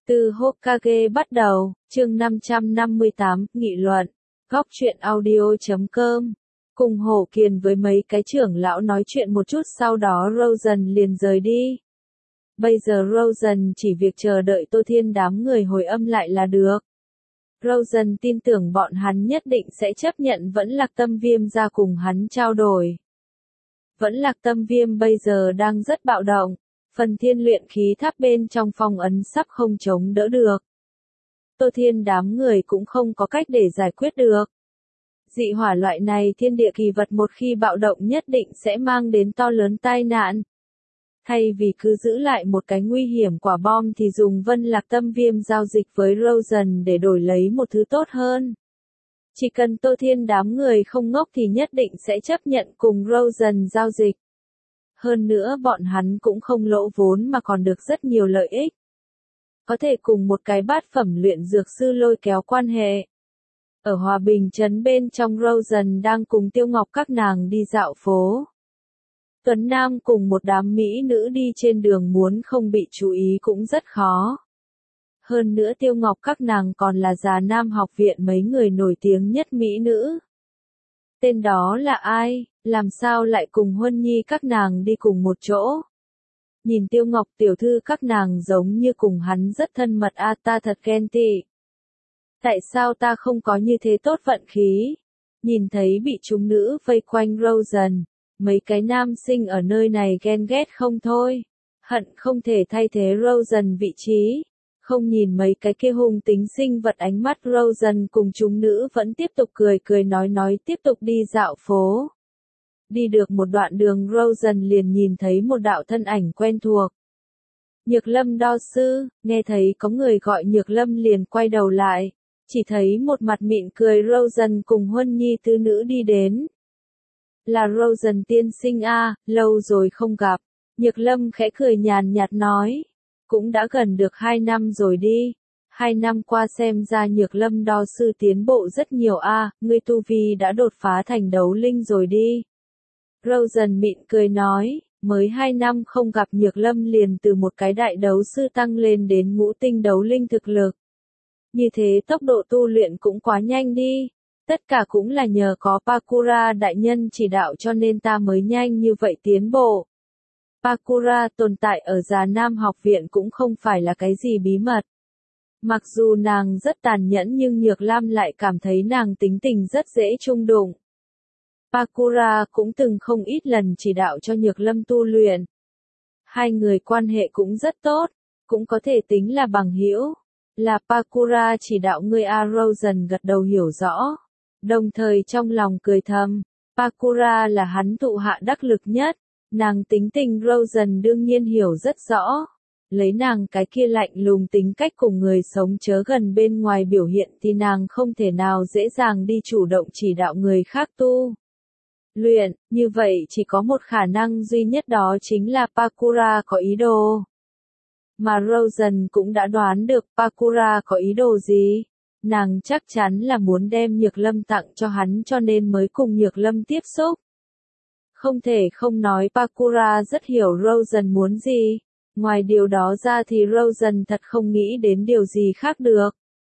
Từ Hokage bắt đầu, chương 558, nghị luận, góc truyện audio.com. Cùng Hổ Kiền với mấy cái trưởng lão nói chuyện một chút sau đó Rosen liền rời đi. Bây giờ Rosen chỉ việc chờ đợi Tô Thiên đám người hồi âm lại là được. Rosen tin tưởng bọn hắn nhất định sẽ chấp nhận Vẫn Lạc Tâm Viêm ra cùng hắn trao đổi. Vẫn Lạc Tâm Viêm bây giờ đang rất bạo động. Phần thiên luyện khí tháp bên trong phong ấn sắp không chống đỡ được. Tô Thiên đám người cũng không có cách để giải quyết được. Dị hỏa loại này thiên địa kỳ vật một khi bạo động nhất định sẽ mang đến to lớn tai nạn. Thay vì cứ giữ lại một cái nguy hiểm quả bom thì dùng Vân Lạc Tâm Viêm giao dịch với Rosen để đổi lấy một thứ tốt hơn. Chỉ cần Tô Thiên đám người không ngốc thì nhất định sẽ chấp nhận cùng Rosen giao dịch. Hơn nữa bọn hắn cũng không lỗ vốn mà còn được rất nhiều lợi ích. Có thể cùng một cái bát phẩm luyện dược sư lôi kéo quan hệ. Ở Hòa Bình trấn bên trong Rosen đang cùng Tiêu Ngọc các nàng đi dạo phố. Tuấn Nam cùng một đám mỹ nữ đi trên đường muốn không bị chú ý cũng rất khó. Hơn nữa Tiêu Ngọc các nàng còn là già nam học viện mấy người nổi tiếng nhất mỹ nữ. Tên đó là ai, làm sao lại cùng Huân Nhi các nàng đi cùng một chỗ? Nhìn Tiêu Ngọc tiểu thư các nàng giống như cùng hắn rất thân mật ta thật ghen tị. Tại sao ta không có như thế tốt vận khí? Nhìn thấy bị chúng nữ vây quanh Rosen, mấy cái nam sinh ở nơi này ghen ghét không thôi. Hận không thể thay thế Rosen vị trí. Không nhìn mấy cái kia hung tính sinh vật ánh mắt Rosen cùng chúng nữ vẫn tiếp tục cười nói tiếp tục đi dạo phố. Đi được một đoạn đường Rosen liền nhìn thấy một đạo thân ảnh quen thuộc. Nhược Lâm đo sư, nghe thấy có người gọi Nhược Lâm liền quay đầu lại. Chỉ thấy một mặt mịn cười Rosen cùng Huân Nhi tứ nữ đi đến. Là Rosen tiên sinh lâu rồi không gặp. Nhược Lâm khẽ cười nhàn nhạt nói. Cũng đã gần được 2 năm rồi đi. 2 năm qua xem ra Nhược Lâm đo sư tiến bộ rất nhiều ngươi tu vi đã đột phá thành đấu linh rồi đi. Rosen mịn cười nói, mới 2 năm không gặp Nhược Lâm liền từ một cái đại đấu sư tăng lên đến ngũ tinh đấu linh thực lực. Như thế tốc độ tu luyện cũng quá nhanh đi. Tất cả cũng là nhờ có Pakura đại nhân chỉ đạo cho nên ta mới nhanh như vậy tiến bộ. Pakura tồn tại ở Già Nam học viện cũng không phải là cái gì bí mật. Mặc dù nàng rất tàn nhẫn nhưng Nhược Lam lại cảm thấy nàng tính tình rất dễ chung đụng. Pakura cũng từng không ít lần chỉ đạo cho Nhược Lâm tu luyện. Hai người quan hệ cũng rất tốt, cũng có thể tính là bằng hữu. Là Pakura chỉ đạo ngươi Rosen gật đầu hiểu rõ. Đồng thời trong lòng cười thầm, Pakura là hắn thụ hạ đắc lực nhất. Nàng tính tình Rosen đương nhiên hiểu rất rõ. Lấy nàng cái kia lạnh lùng tính cách cùng người sống chớ gần bên ngoài biểu hiện thì nàng không thể nào dễ dàng đi chủ động chỉ đạo người khác tu luyện, như vậy chỉ có một khả năng duy nhất đó chính là Pakura có ý đồ. Mà Rosen cũng đã đoán được Pakura có ý đồ gì. Nàng chắc chắn là muốn đem Nhược Lâm tặng cho hắn cho nên mới cùng Nhược Lâm tiếp xúc. Không thể không nói Pakura rất hiểu Rosen muốn gì. Ngoài điều đó ra thì Rosen thật không nghĩ đến điều gì khác được.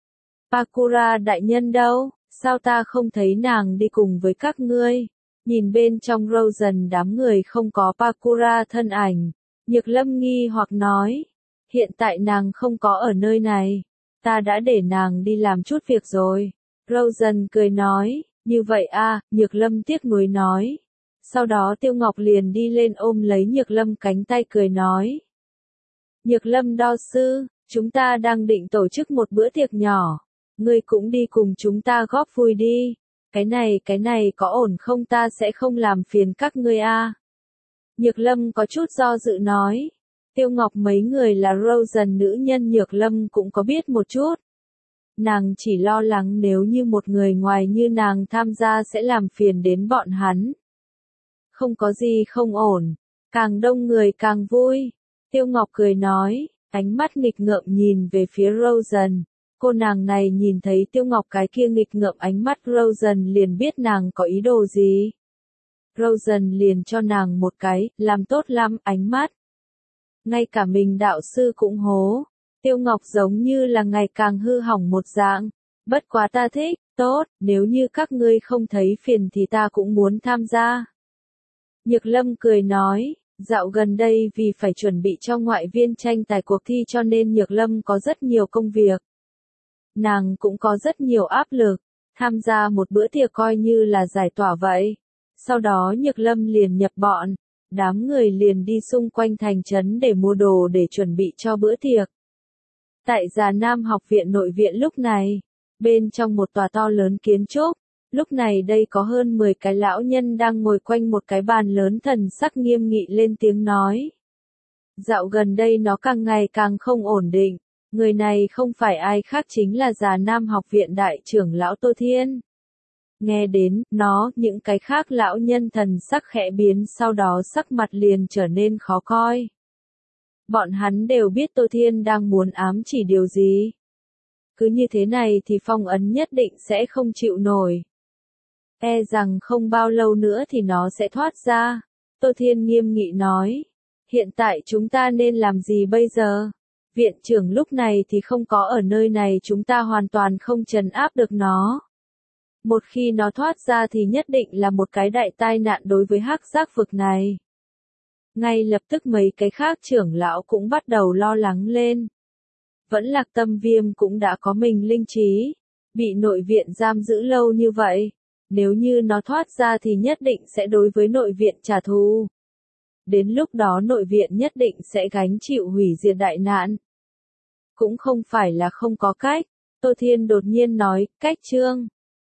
Pakura đại nhân đâu, sao ta không thấy nàng đi cùng với các ngươi? Nhìn bên trong Rosen đám người không có Pakura thân ảnh. Nhược Lâm nghi hoặc nói. Hiện tại nàng không có ở nơi này. Ta đã để nàng đi làm chút việc rồi. Rosen cười nói. Như vậy Nhược Lâm tiếc nuối nói. Sau đó Tiêu Ngọc liền đi lên ôm lấy Nhược Lâm cánh tay cười nói. Nhược Lâm đo sư, chúng ta đang định tổ chức một bữa tiệc nhỏ. Ngươi cũng đi cùng chúng ta góp vui đi. Cái này có ổn không ta sẽ không làm phiền các ngươi Nhược Lâm có chút do dự nói. Tiêu Ngọc mấy người là Rosen nữ nhân Nhược Lâm cũng có biết một chút. Nàng chỉ lo lắng nếu như một người ngoài như nàng tham gia sẽ làm phiền đến bọn hắn. Không có gì không ổn, càng đông người càng vui. Tiêu Ngọc cười nói, ánh mắt nghịch ngợm nhìn về phía Rosen. Cô nàng này nhìn thấy Tiêu Ngọc cái kia nghịch ngợm ánh mắt Rosen liền biết nàng có ý đồ gì. Rosen liền cho nàng một cái, làm tốt lắm ánh mắt. Ngay cả mình đạo sư cũng hố. Tiêu Ngọc giống như là ngày càng hư hỏng một dạng. Bất quá ta thích, tốt, nếu như các ngươi không thấy phiền thì ta cũng muốn tham gia. Nhược Lâm cười nói, dạo gần đây vì phải chuẩn bị cho ngoại viên tranh tài cuộc thi cho nên Nhược Lâm có rất nhiều công việc. Nàng cũng có rất nhiều áp lực, tham gia một bữa tiệc coi như là giải tỏa vậy. Sau đó Nhược Lâm liền nhập bọn, đám người liền đi xung quanh thành trấn để mua đồ để chuẩn bị cho bữa tiệc. Tại Già Nam học viện nội viện lúc này, bên trong một tòa to lớn kiến trúc, lúc này đây có hơn 10 cái lão nhân đang ngồi quanh một cái bàn lớn thần sắc nghiêm nghị lên tiếng nói. Dạo gần đây nó càng ngày càng không ổn định, người này không phải ai khác chính là Già Nam học viện đại trưởng lão Tô Thiên. Nghe đến, những cái khác lão nhân thần sắc khẽ biến sau đó sắc mặt liền trở nên khó coi. Bọn hắn đều biết Tô Thiên đang muốn ám chỉ điều gì. Cứ như thế này thì phong ấn nhất định sẽ không chịu nổi. E rằng không bao lâu nữa thì nó sẽ thoát ra. Tô Thiên nghiêm nghị nói. Hiện tại chúng ta nên làm gì bây giờ? Viện trưởng lúc này thì không có ở nơi này, chúng ta hoàn toàn không trấn áp được nó. Một khi nó thoát ra thì nhất định là một cái đại tai nạn đối với hắc giác vực này. Ngay lập tức mấy cái khác trưởng lão cũng bắt đầu lo lắng lên. Vẫn Lạc Tâm Viêm cũng đã có mình linh trí, bị nội viện giam giữ lâu như vậy, nếu như nó thoát ra thì nhất định sẽ đối với nội viện trả thù. Đến lúc đó nội viện nhất định sẽ gánh chịu hủy diệt đại nạn. Cũng không phải là không có cách, Tô Thiên đột nhiên nói, cách chương.